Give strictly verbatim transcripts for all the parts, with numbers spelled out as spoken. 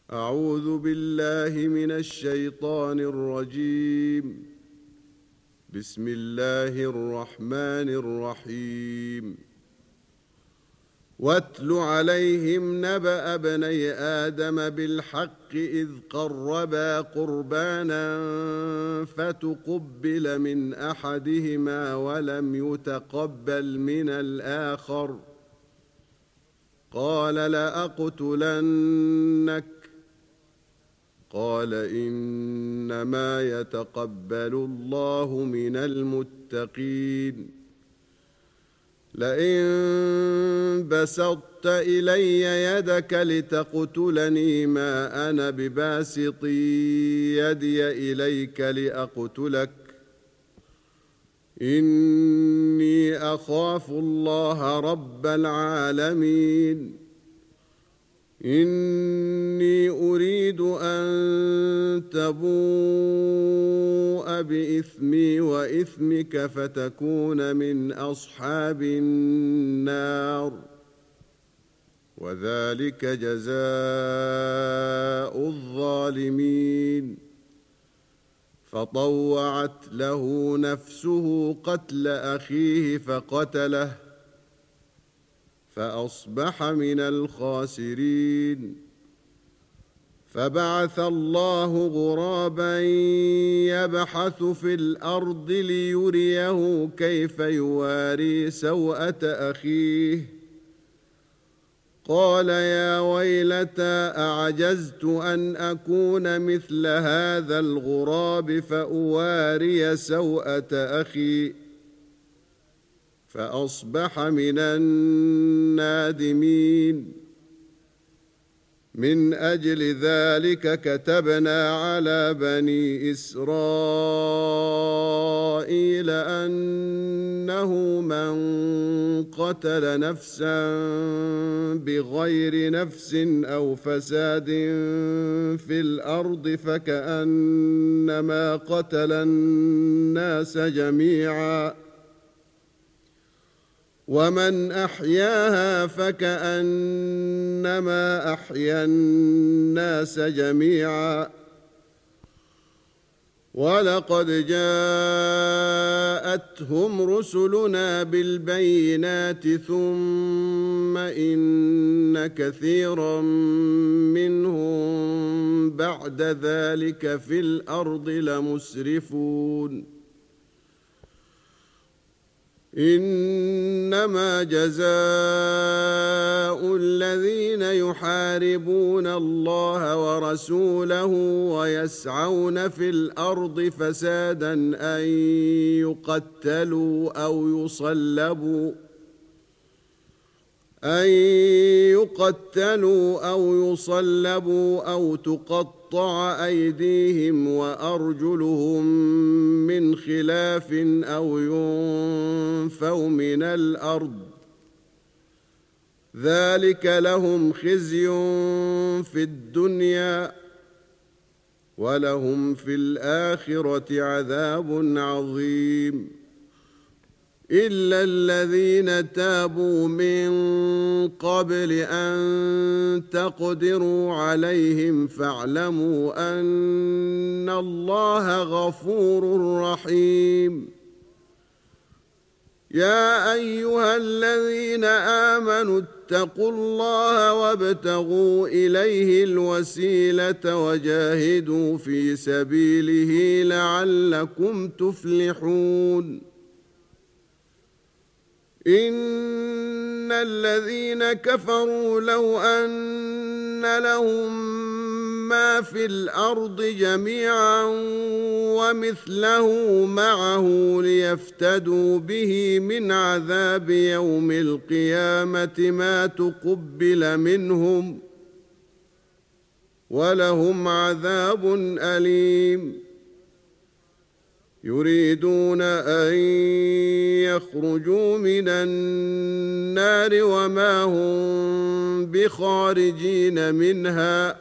أعوذ بالله من الشيطان الرجيم. بسم الله الرحمن الرحيم. واتل عليهم نبأ ابني آدم بالحق إذ قربا قربانا فتقبل من أحدهما ولم يتقبل من الآخر قال لأقتلنك قال إنما يتقبل الله من المتقين. لئن بسطت إلي يدك لتقتلني ما أنا بباسط يدي إليك لأقتلك إني أخاف الله رب العالمين. إني أريد أن تبوء بإثمي وإثمك فتكون من أصحاب النار وذلك جزاء الظالمين. فطوعت له نفسه قتل أخيه فقتله فأصبح من الخاسرين. فبعث الله غرابا يبحث في الأرض ليريه كيف يواري سوءة أخيه قال يا ويلتى أعجزت أن أكون مثل هذا الغراب فأواري سوءة أخي فأصبح من النادمين. من أجل ذلك كتبنا على بني إسرائيل أنه من قتل نفسا بغير نفس أو فساد في الأرض فكأنما قتل الناس جميعا ومن أحياها فكأنما أحيا الناس جميعا. ولقد جاءتهم رسلنا بالبينات ثم إن كثيرا منهم بعد ذلك في الأرض لمسرفون. إنما جزاء الذين يحاربون الله ورسوله ويسعون في الأرض فسادا أن يقتلوا أو يصلبوا أن يقتلوا أو يصلبوا أو تقطع أيديهم وأرجلهم من خلاف أو ينفوا من الأرض ذلك لهم خزي في الدنيا ولهم في الآخرة عذاب عظيم. إلا الذين تابوا من قبل أن تقدروا عليهم فاعلموا أن الله غفور رحيم. يا أيها الذين آمنوا اتقوا الله وابتغوا إليه الوسيلة وجاهدوا في سبيله لعلكم تفلحون. إن الذين كفروا لو أن لهم ما في الأرض جميعا ومثله معه ليفتدوا به من عذاب يوم القيامة ما تقبل منهم ولهم عذاب أليم. يريدون أن يخرجوا من النار وما هم بخارجين منها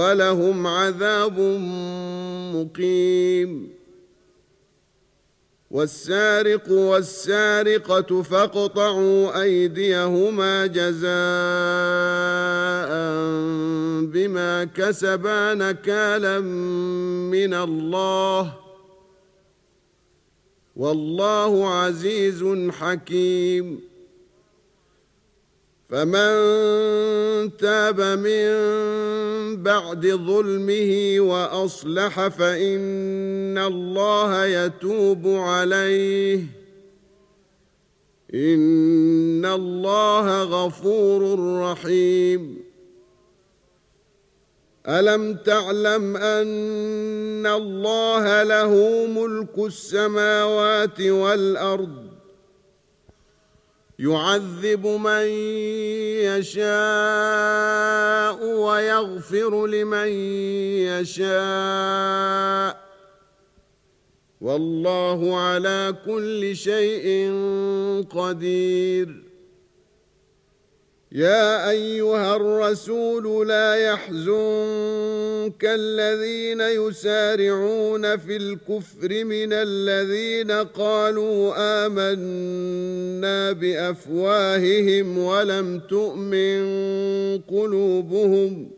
ولهم عذاب مقيم. والسارق والسارقة فاقطعوا أيديهما جزاء بما كسبا نكالا من الله والله عزيز حكيم فمن تاب من بعد ظلمه وأصلح فإن الله يتوب عليه إن الله غفور رحيم ألم تعلم أن الله له ملك السماوات والأرض يعذب من يشاء ويغفر لمن يشاء والله على كل شيء قدير يا أيها الرسول لا يحزنك الذين يسارعون في الكفر من الذين قالوا آمنا بأفواههم ولم تؤمن قلوبهم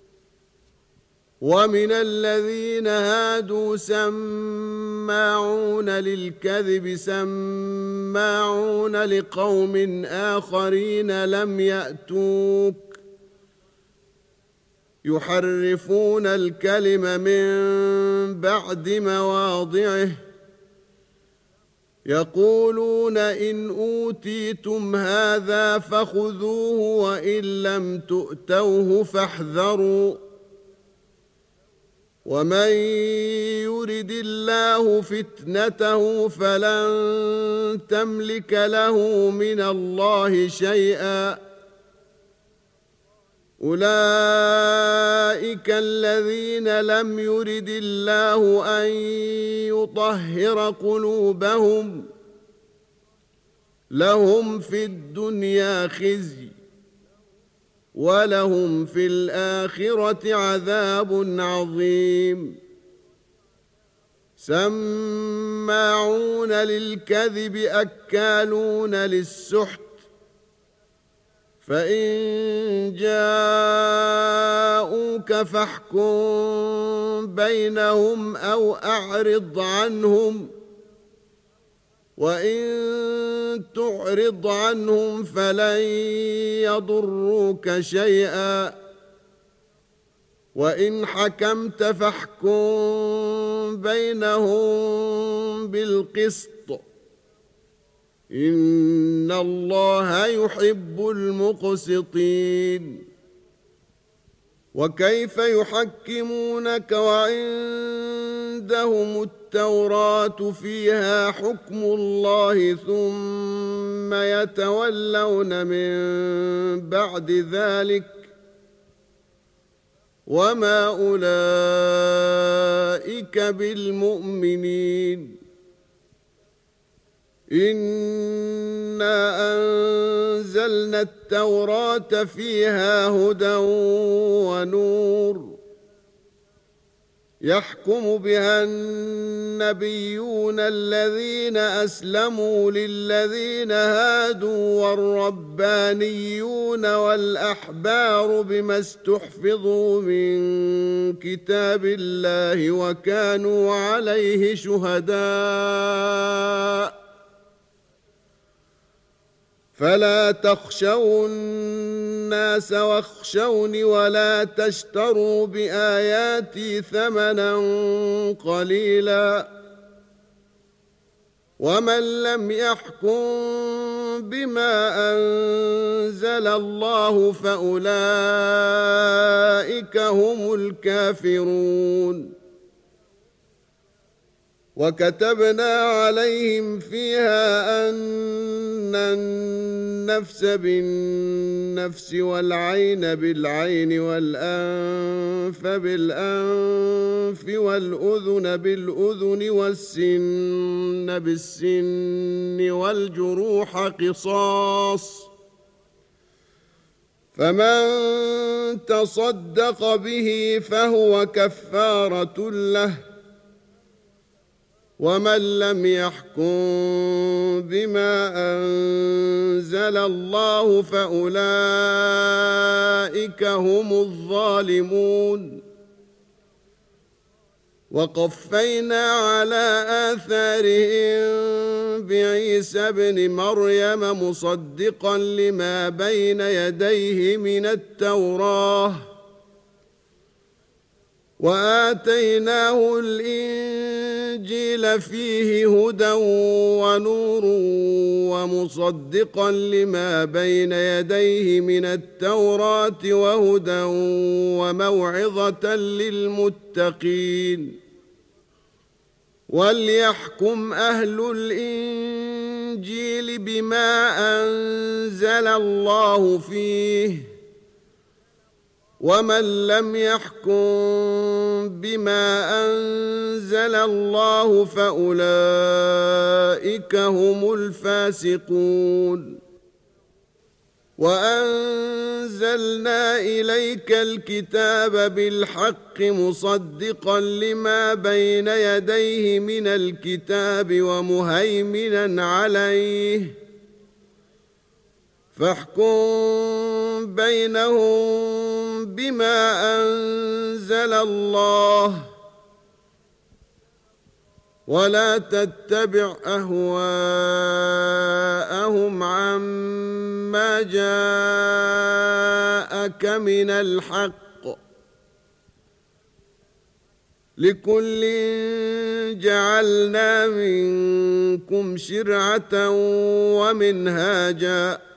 ومن الذين هادوا سماعون للكذب سماعون لقوم آخرين لم يأتوك يحرفون الكلم من بعد مواضعه يقولون إن أوتيتم هذا فخذوه وإن لم تؤتوه فاحذروا ومن يرد الله فتنته فلن تملك له من الله شيئا أولئك الذين لم يرد الله أن يطهر قلوبهم لهم في الدنيا خزي ولهم في الآخرة عذاب عظيم سماعون للكذب أكالون للسحت فإن جاءوك فاحكم بينهم أو أعرض عنهم وإن تعرض عنهم فلن يضروك شيئا وإن حكمت فاحكم بينهم بالقسط إن الله يحب المقسطين وكيف يحكمونك وعندهم التوراة فيها حكم الله ثم يتولون من بعد ذلك وما أولئك بالمؤمنين إنا أنزلنا التوراة فيها هدى ونور يحكم بها النبيون الذين أسلموا للذين هادوا والربانيون والأحبار بما استحفظوا من كتاب الله وكانوا عليه شهداء فلا تخشوا الناس واخشوني ولا تشتروا بآياتي ثمنا قليلا ومن لم يحكم بما أنزل الله فأولئك هم الكافرون وكتبنا عليهم فيها أن النفس بالنفس والعين بالعين والأنف بالأنف والأذن بالأذن والسن بالسن والجروح قصاص فمن تصدق به فهو كفارة له ومن لم يحكم بما أنزل الله فأولئك هم الظالمون. وقفينا على آثارهم بعيسى ابن مريم مصدقا لما بين يديه من التوراة وآتيناه الإنجيل فيه هدى ونور ومصدقا لما بين يديه من التوراة وهدى وموعظة للمتقين. وليحكم أهل الإنجيل بما أنزل الله فيه ومن لم يحكم بما أنزل الله فأولئك هم الفاسقون. وأنزلنا إليك الكتاب بالحق مصدقا لما بين يديه من الكتاب ومهيمنا عليه فاحكم بينهم بما أنزل الله ولا تتبع أهواءهم عما جاءك من الحق لكل جعلنا منكم شرعة ومنهاجا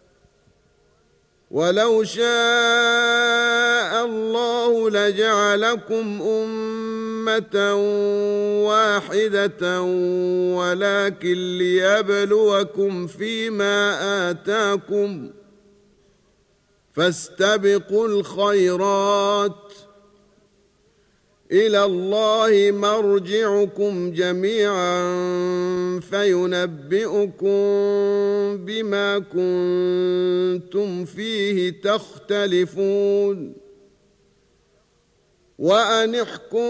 ولو شاء الله لجعلكم أمة واحدة ولكن ليبلوكم فيما آتاكم فاستبقوا الخيرات إلى الله مرجعكم جميعا فينبئكم بما كنتم فيه تختلفون. وأن احكم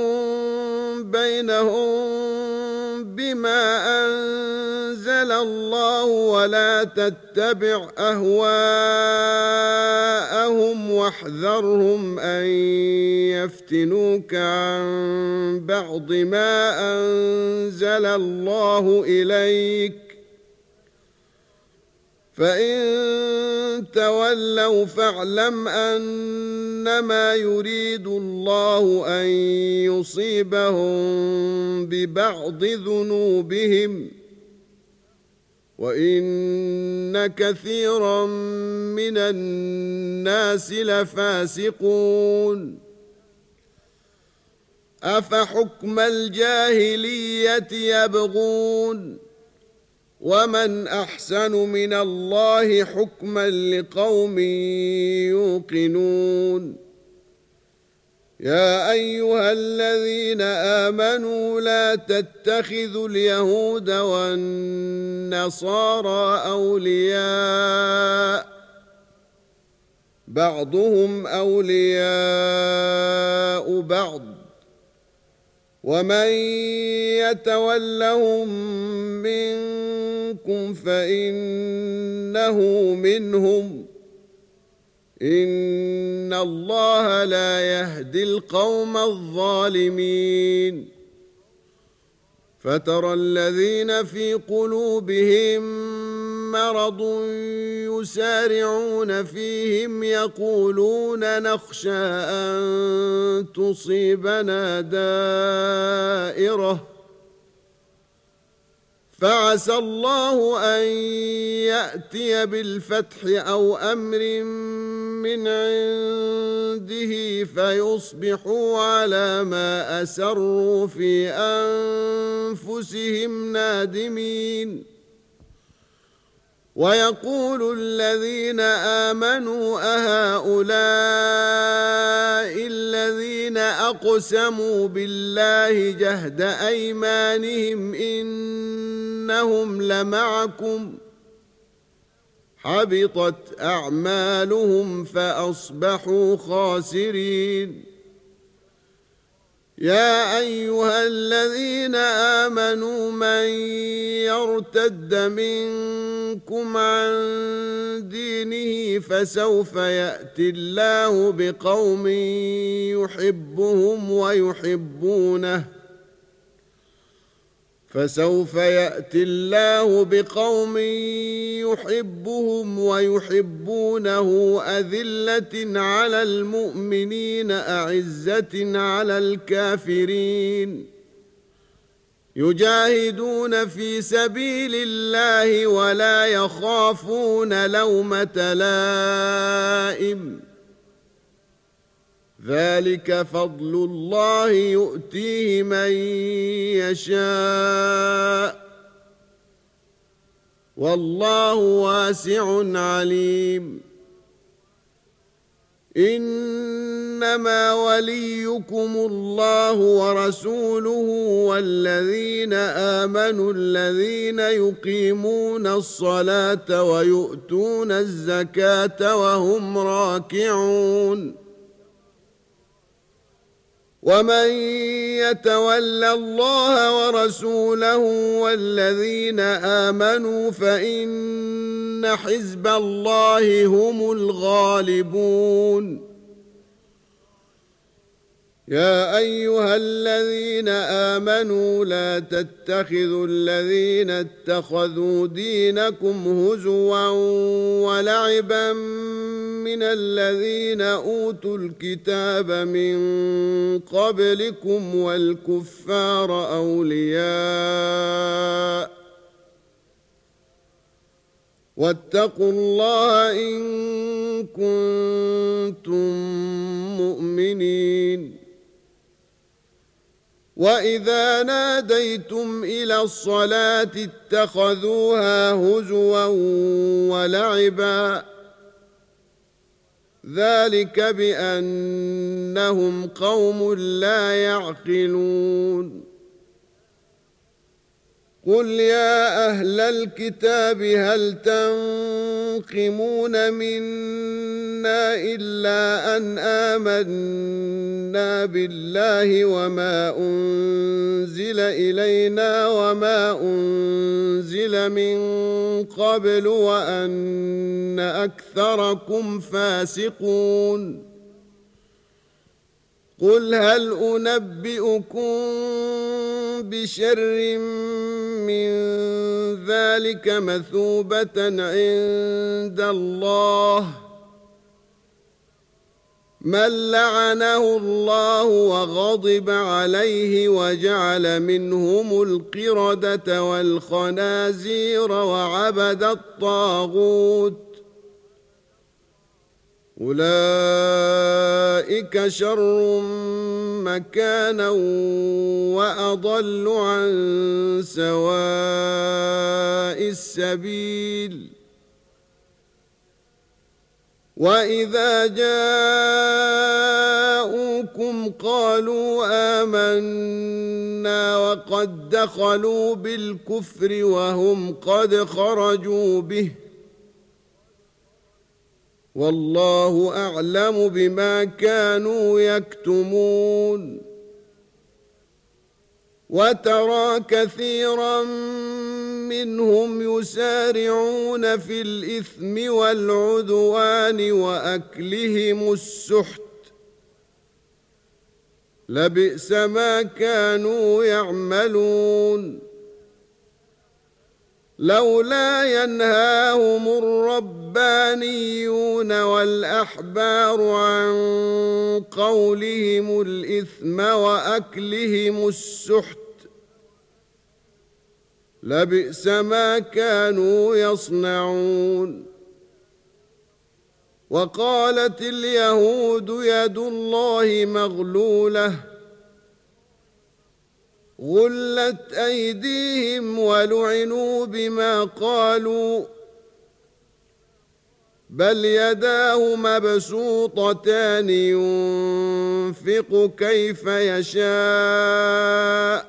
بينهم بما أنزل الله ولا تتبع أهواءهم واحذرهم أن يفتنوك عن بعض ما أنزل الله إليك فإن تولوا فاعلم أنما يريد الله أن يصيبهم ببعض ذنوبهم وإن كثيرا من الناس لفاسقون. أفحكم الجاهلية يبغون ومن أحسن من الله حكما لقوم يوقنون. يا أيها الذين آمنوا لا تتخذوا اليهود والنصارى أولياء بعضهم أولياء بعض ومن يتولهم منكم فإنه منهم إن الله لا يهدي القوم الظالمين. فترى الذين في قلوبهم مرض يسارعون فيهم يقولون نخشى أن تصيبنا دائرة فعسى الله أن يأتي بالفتح أو أمر من عنده فيصبحوا على ما أسروا في أنفسهم نادمين. ويقول الذين آمنوا أهؤلاء الذين أقسموا بالله جهد أيمانهم إنهم لمعكم حبطت أعمالهم فأصبحوا خاسرين. يا أيها الذين آمنوا من يرتد منكم عن دينه فسوف يأتي الله بقوم يحبهم ويحبونه فسوف يأتي الله بقوم يحبهم ويحبونه أذلة على المؤمنين أعزة على الكافرين يجاهدون في سبيل الله ولا يخافون لومة لائم ذلك فضل الله يؤتيه من يشاء والله واسع عليم إنما وليكم الله ورسوله والذين آمنوا الذين يقيمون الصلاة ويؤتون الزكاة وهم راكعون ومن يتول الله ورسوله والذين آمنوا فإن حزب الله هم الغالبون يا أيها الذين آمنوا لا تتخذوا الذين اتخذوا دينكم هزوا ولعبا من الذين أوتوا الكتاب من قبلكم والكفار أولياء واتقوا الله إن كنتم مؤمنين وإذا ناديتم إلى الصلاة اتخذوها هزوا ولعبا ذلك بأنهم قوم لا يعقلون قل يا أهل الكتاب هل تنقمون منا إلا أن آمنا بالله وما أنزل إلينا وما أنزل من قبل وأن أكثركم فاسقون قل هل أنبئكم بشر من ذلك مثوبة عند الله من لعنه الله وغضب عليه وجعل منهم القردة والخنازير وعبد الطاغوت أولئك شر مكانا وأضل عن سواء السبيل وإذا جاءوكم قالوا آمنا وقد دخلوا بالكفر وهم قد خرجوا به والله أعلم بما كانوا يكتمون وترى كثيرا منهم يسارعون في الإثم والعدوان وأكلهم السحت لبئس ما كانوا يعملون لولا ينهاهم الربانيون والأحبار عن قولهم الإثم وأكلهم السحت لبئس ما كانوا يصنعون وقالت اليهود يد الله مغلولة غلت أيديهم ولعنوا بما قالوا بل يداه مبسوطتان ينفق كيف يشاء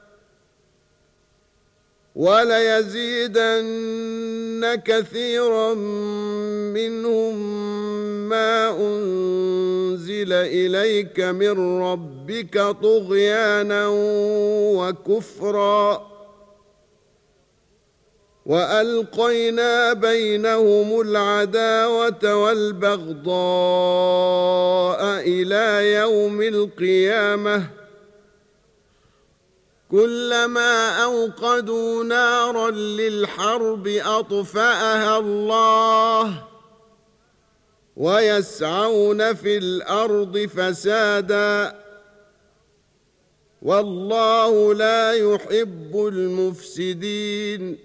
وليزيدن كثيرا منهم ما أنزل أنزل إليك من ربك طغيانا وكفرا وألقينا بينهم العداوة والبغضاء إلى يوم القيامة كلما أوقدوا نارا للحرب أطفأها الله ويسعون في الأرض فسادا والله لا يحب المفسدين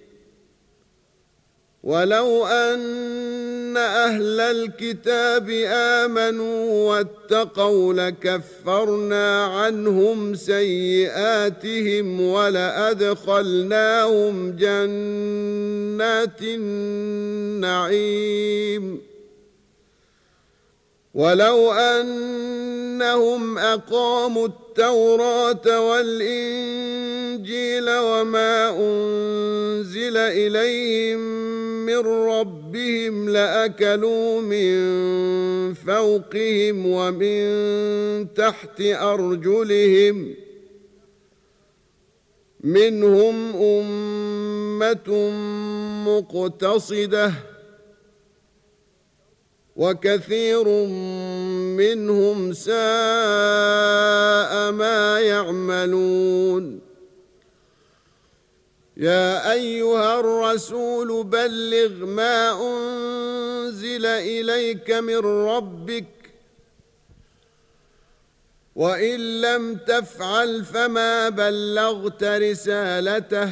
ولو أن أهل الكتاب آمنوا واتقوا لكفرنا عنهم سيئاتهم ولأدخلناهم جنات النعيم ولو أنهم أقاموا التوراة والإنجيل وما أنزل إليهم من ربهم لأكلوا من فوقهم ومن تحت أرجلهم منهم أمة مقتصدة وكثير منهم ساء ما يعملون يا أيها الرسول بلغ ما أنزل إليك من ربك وإن لم تفعل فما بلغت رسالته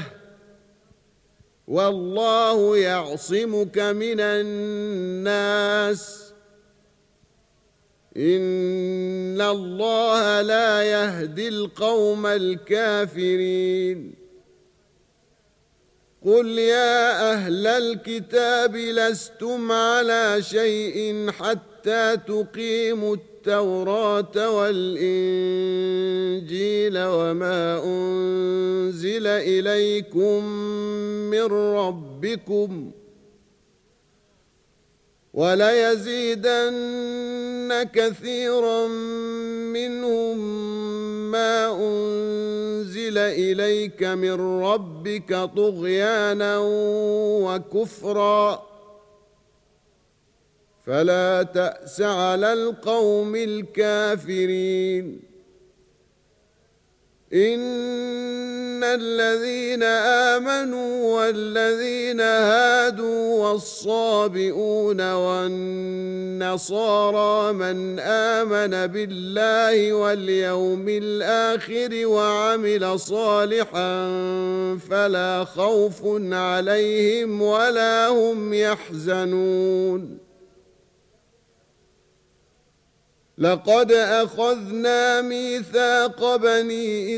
والله يعصمك من الناس إن الله لا يهدي القوم الكافرين قل يا أهل الكتاب لستم على شيء حتى تقيموا التوراة والإنجيل وما أنزل إليكم من ربكم وليزيدن كثيرا منهم ما أنزل إليك من ربك طغيانا وكفرا فلا تأس على القوم الكافرين إن الذين آمنوا والذين هادوا والصابئون والنصارى من آمن بالله واليوم الآخر وعمل صالحا فلا خوف عليهم ولا هم يحزنون لقد أخذنا ميثاق بني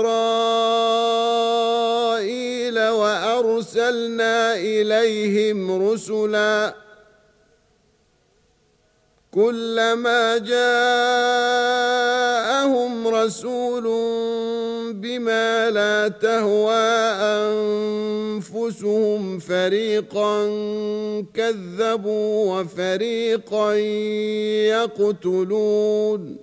إسرائيل وأرسلنا إليهم رسلا كلما جاءهم رسول بما لا تهوى أنفسهم فريقا كذبوا وفريقا يقتلون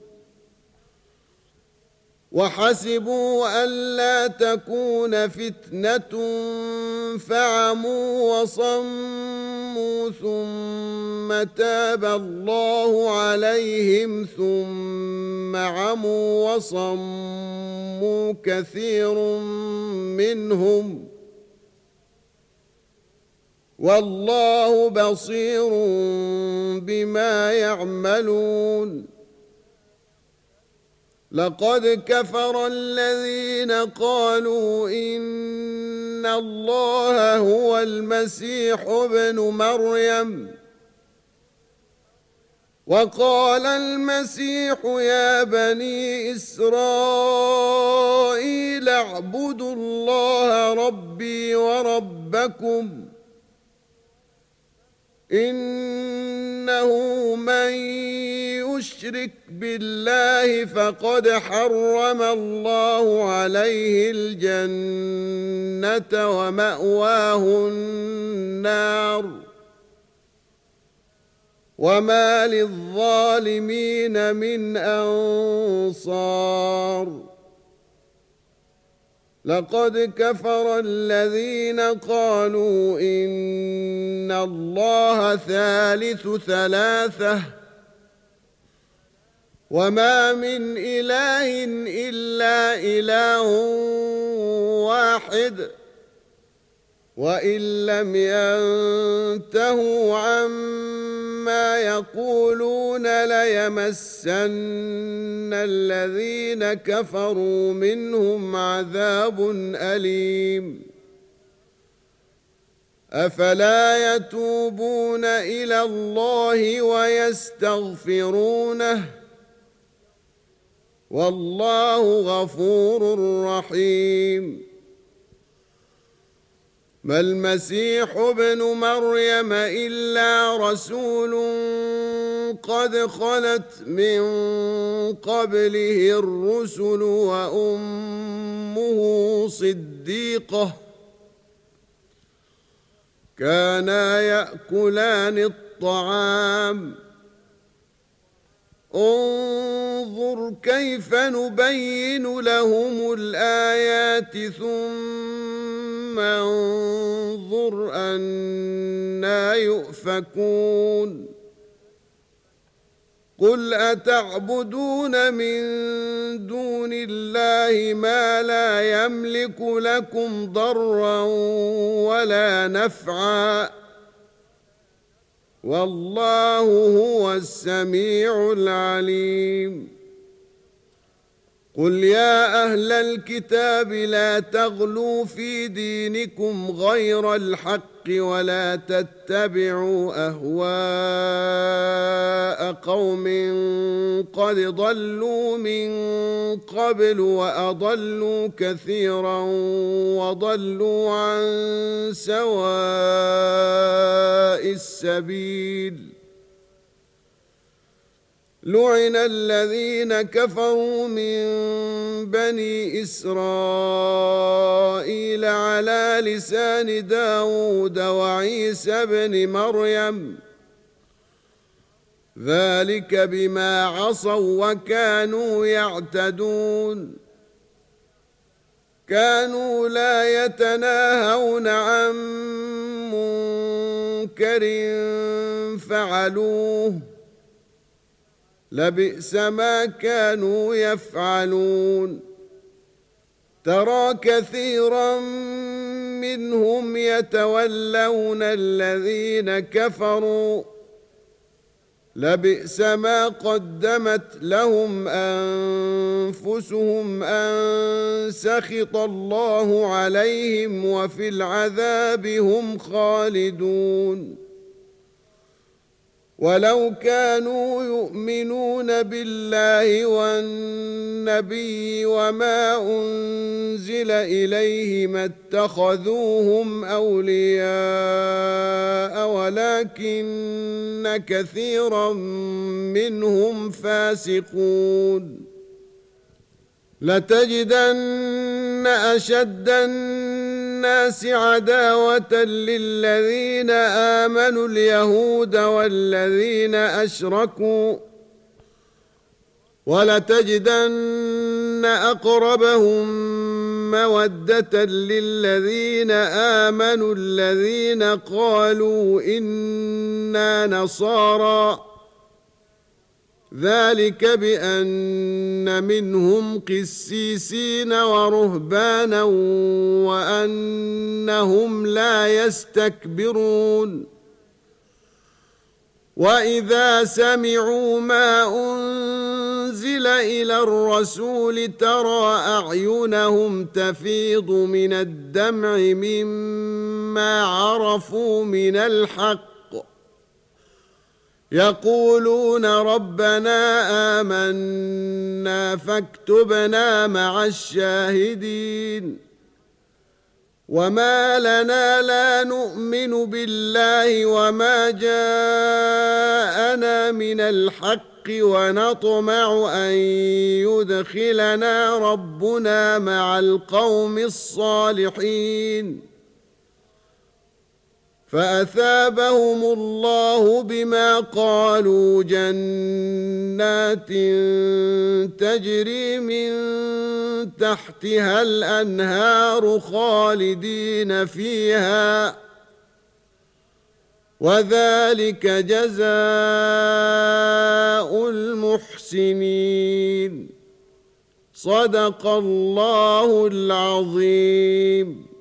وحسبوا ألا تكون فتنة فعموا وصموا ثم تاب الله عليهم ثم عموا وصموا كثير منهم والله بصير بما يعملون لقد كفر الذين قالوا إن الله هو المسيح ابن مريم وقال المسيح يا بني إسرائيل اعبدوا الله ربي وربكم إنه من يشرك بالله فقد حرم الله عليه الجنة ومأواه النار وما للظالمين من أنصار لقد كفر الذين قالوا إن الله ثالث ثلاثة وما من إله إلا إله واحد وإن لم ينتهوا عما يقولون ليمسن الذين كفروا منهم عذاب أليم أفلا يتوبون إلى الله ويستغفرونه والله غفور رحيم ما المسيح ابن مريم إلا رسول قد خلت من قبله الرسل وأمه صديقة كانا يأكلان الطعام انظر كيف نبين لهم الآيات ثم انظر أنى يؤفكون قل أتعبدون من دون الله ما لا يملك لكم ضرا ولا نفعا والله هو السميع العليم قل يا أهل الكتاب لا تغلوا في دينكم غير الحق ولا تتبعوا أهواء قوم قد ضلوا من قبل وأضلوا كثيرا وضلوا عن سواء السبيل لعن الذين كفروا من بني إسرائيل على لسان داود وعيسى بن مريم ذلك بما عصوا وكانوا يعتدون كانوا لا يتناهون عن منكر فعلوه لبئس ما كانوا يفعلون ترى كثيرا منهم يتولون الذين كفروا لبئس ما قدمت لهم أنفسهم أن سخط الله عليهم وفي العذاب هم خالدون ولو كانوا يؤمنون بالله والنبي وما أنزل إليه ما اتخذوهم أولياء ولكن كثيرا منهم فاسقون لتجدن أشد الناس عداوة للذين آمنوا اليهود والذين أشركوا ولتجدن أقربهم مودة للذين آمنوا الذين قالوا إنا نصارى ذلك بأن منهم قسيسين ورهبانا وأنهم لا يستكبرون وإذا سمعوا ما أنزل إلى الرسول ترى أعينهم تفيض من الدمع مما عرفوا من الحق يقولون ربنا آمنا فاكتبنا مع الشاهدين وما لنا لا نؤمن بالله وما جاءنا من الحق ونطمع أن يدخلنا ربنا مع القوم الصالحين فأثابهم الله بما قالوا جنات تجري من تحتها الأنهار خالدين فيها وذلك جزاء المحسنين. صدق الله العظيم.